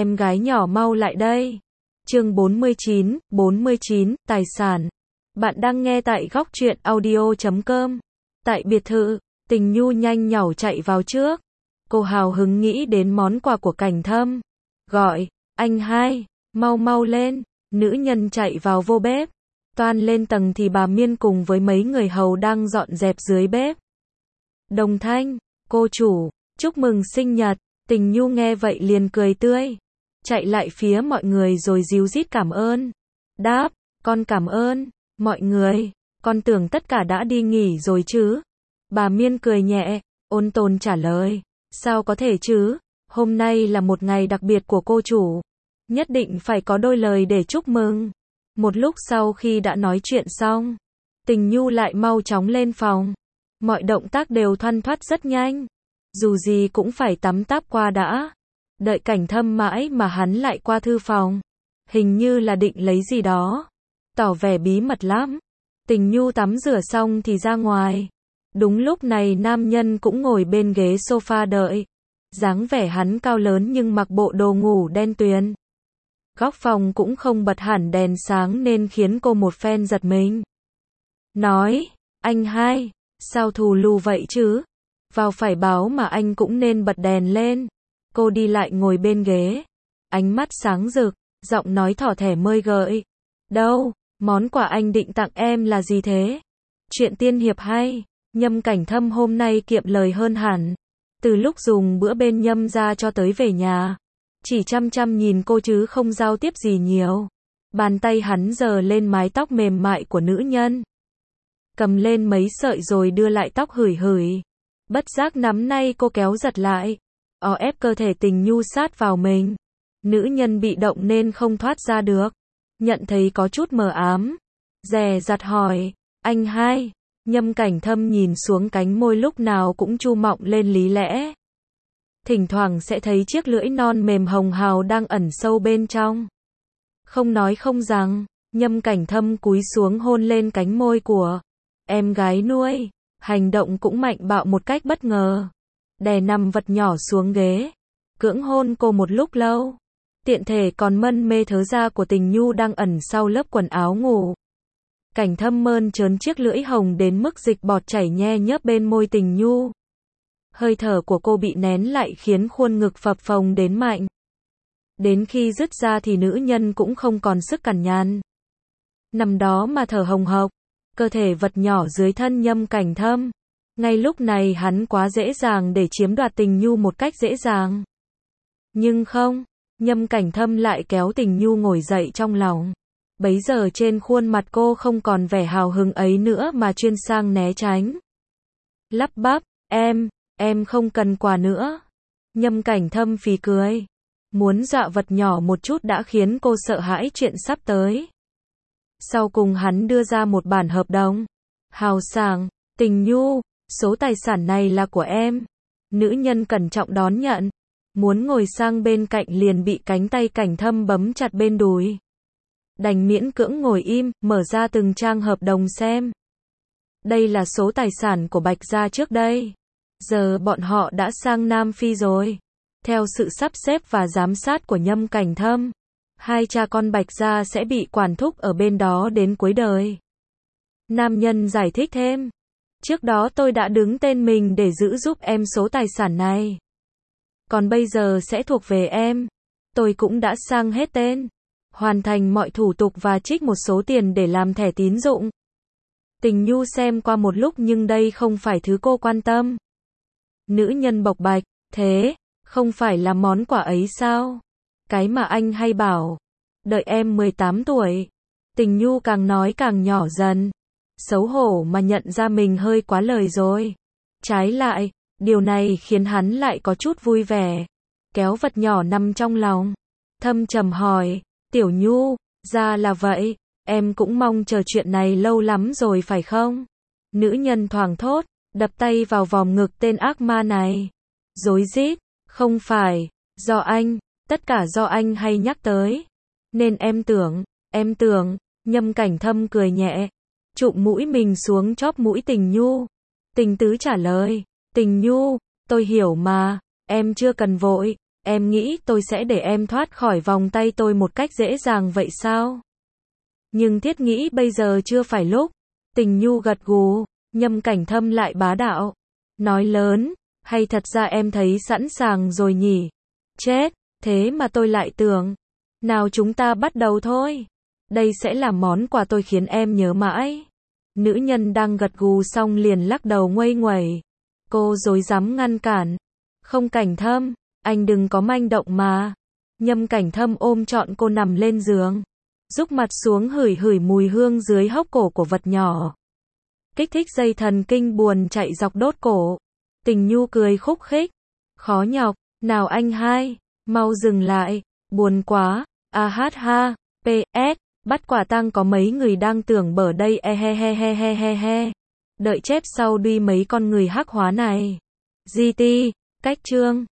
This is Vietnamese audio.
em gái nhỏ mau lại đây. Chương 49, tài sản. Bạn đang nghe tại góc truyện audio.com. Tại biệt thự, Tình Nhu nhanh nhảu chạy vào trước. Cô hào hứng nghĩ đến món quà của Cảnh Thâm. Gọi, anh hai, mau mau lên. Nữ nhân chạy vào vô bếp. Toan lên tầng thì bà Miên cùng với mấy người hầu đang dọn dẹp dưới bếp. Đồng Thanh, cô chủ, chúc mừng sinh nhật. Tình Nhu nghe vậy liền cười tươi. Chạy lại phía mọi người rồi ríu rít cảm ơn. Đáp, con cảm ơn, mọi người, con tưởng tất cả đã đi nghỉ rồi chứ. Bà Miên cười nhẹ, ôn tồn trả lời, sao có thể chứ, hôm nay là một ngày đặc biệt của cô chủ. Nhất định phải có đôi lời để chúc mừng. Một lúc sau khi đã nói chuyện xong, Tình Nhu lại mau chóng lên phòng. Mọi động tác đều thoăn thoắt rất nhanh. Dù gì cũng phải tắm táp qua đã. Đợi Cảnh Thâm mãi mà hắn lại qua thư phòng. Hình như là định lấy gì đó. Tỏ vẻ bí mật lắm. Tình Nhu tắm rửa xong thì ra ngoài. Đúng lúc này nam nhân cũng ngồi bên ghế sofa đợi. Dáng vẻ hắn cao lớn nhưng mặc bộ đồ ngủ đen tuyền. Góc phòng cũng không bật hẳn đèn sáng nên khiến cô một phen giật mình. Nói, anh hai, sao thù lù vậy chứ? Vào phải báo mà anh cũng nên bật đèn lên. Cô đi lại ngồi bên ghế. Ánh mắt sáng rực, giọng nói thỏ thẻ mơi gợi. Đâu, món quà anh định tặng em là gì thế? Chuyện tiên hiệp hay. Nhâm Cảnh Thâm hôm nay kiệm lời hơn hẳn. Từ lúc dùng bữa bên Nhâm ra cho tới về nhà. Chỉ chăm chăm nhìn cô chứ không giao tiếp gì nhiều. Bàn tay hắn giơ lên mái tóc mềm mại của nữ nhân. Cầm lên mấy sợi rồi đưa lại tóc hửi hửi. Bất giác nắm nay cô kéo giật lại. Ép cơ thể Tình Nhu sát vào mình. Nữ nhân bị động nên không thoát ra được. Nhận thấy có chút mờ ám. Dè dặt hỏi, anh hai. Nhâm Cảnh Thâm nhìn xuống cánh môi lúc nào cũng chu mọng lên lý lẽ. Thỉnh thoảng sẽ thấy chiếc lưỡi non mềm hồng hào đang ẩn sâu bên trong. Không nói không rằng, Nhâm Cảnh Thâm cúi xuống hôn lên cánh môi của em gái nuôi. Hành động cũng mạnh bạo một cách bất ngờ. Đè nằm vật nhỏ xuống ghế. Cưỡng hôn cô một lúc lâu. Tiện thể còn mân mê thớ da của Tình Nhu đang ẩn sau lớp quần áo ngủ. Cảnh Thâm mơn trớn chiếc lưỡi hồng đến mức dịch bọt chảy nhe nhớp bên môi Tình Nhu. Hơi thở của cô bị nén lại khiến khuôn ngực phập phồng đến mạnh. Đến khi dứt ra thì nữ nhân cũng không còn sức cằn nhằn. Nằm đó mà thở hồng hộc. Cơ thể vật nhỏ dưới thân Nhâm Cảnh Thâm. Ngay lúc này hắn quá dễ dàng để chiếm đoạt Tình Nhu một cách dễ dàng. Nhưng không, Nhâm Cảnh Thâm lại kéo Tình Nhu ngồi dậy trong lòng. Bấy giờ trên khuôn mặt cô không còn vẻ hào hứng ấy nữa mà chuyên sang né tránh. Lắp bắp, em không cần quà nữa. Nhâm Cảnh Thâm phì cười. Muốn dọa vật nhỏ một chút đã khiến cô sợ hãi chuyện sắp tới. Sau cùng hắn đưa ra một bản hợp đồng. Hào sảng, Tình Nhu, số tài sản này là của em. Nữ nhân cẩn trọng đón nhận. Muốn ngồi sang bên cạnh liền bị cánh tay Cảnh Thâm bấm chặt bên đùi. Đành miễn cưỡng ngồi im, mở ra từng trang hợp đồng xem. Đây là số tài sản của Bạch gia trước đây. Giờ bọn họ đã sang Nam Phi rồi. Theo sự sắp xếp và giám sát của Nhâm Cảnh Thâm, hai cha con Bạch gia sẽ bị quản thúc ở bên đó đến cuối đời. Nam nhân giải thích thêm. Trước đó tôi đã đứng tên mình để giữ giúp em số tài sản này. Còn bây giờ sẽ thuộc về em. Tôi cũng đã sang hết tên. Hoàn thành mọi thủ tục và trích một số tiền để làm thẻ tín dụng. Tình Nhu xem qua một lúc nhưng đây không phải thứ cô quan tâm. Nữ nhân bộc bạch, thế, không phải là món quà ấy sao? Cái mà anh hay bảo, đợi em 18 tuổi. Tình Nhu càng nói càng nhỏ dần. Xấu hổ mà nhận ra mình hơi quá lời rồi. Trái lại, điều này khiến hắn lại có chút vui vẻ. Kéo vật nhỏ nằm trong lòng. Thâm trầm hỏi, Tiểu Nhu, ra là vậy, em cũng mong chờ chuyện này lâu lắm rồi phải không? Nữ nhân thoảng thốt, đập tay vào vòng ngực tên ác ma này. Rối rít, không phải, do anh, tất cả do anh hay nhắc tới. Nên em tưởng, Nhâm Cảnh Thâm cười nhẹ, chụm mũi mình xuống chóp mũi Tình Nhu. Tình tứ trả lời, Tình Nhu, tôi hiểu mà, em chưa cần vội, Em nghĩ tôi sẽ để em thoát khỏi vòng tay tôi một cách dễ dàng vậy sao? Nhưng Thiết nghĩ bây giờ chưa phải lúc. Tình Nhu gật gù, Nhâm Cảnh Thâm lại bá đạo. Nói lớn, hay thật ra em thấy sẵn sàng rồi nhỉ? Chết, thế mà tôi lại tưởng. Nào chúng ta bắt đầu thôi. Đây sẽ là món quà tôi khiến em nhớ mãi. Nữ nhân đang gật gù xong liền lắc đầu nguây nguẩy. Cô rối rắm ngăn cản. Không Cảnh Thâm, anh đừng có manh động mà. Nhâm Cảnh Thâm ôm trọn cô nằm lên giường. Rúc mặt xuống hửi hửi mùi hương dưới hốc cổ của vật nhỏ. Kích thích dây thần kinh buồn chạy dọc đốt cổ. Tình Nhu cười khúc khích. Khó nhọc, nào anh hai, mau dừng lại, buồn quá, a hát ha, PS, bắt quả tang có mấy người đang tưởng bở đây e he he he he he he. Đợi chép sau đi mấy con người hắc hóa này. GT, cách chương.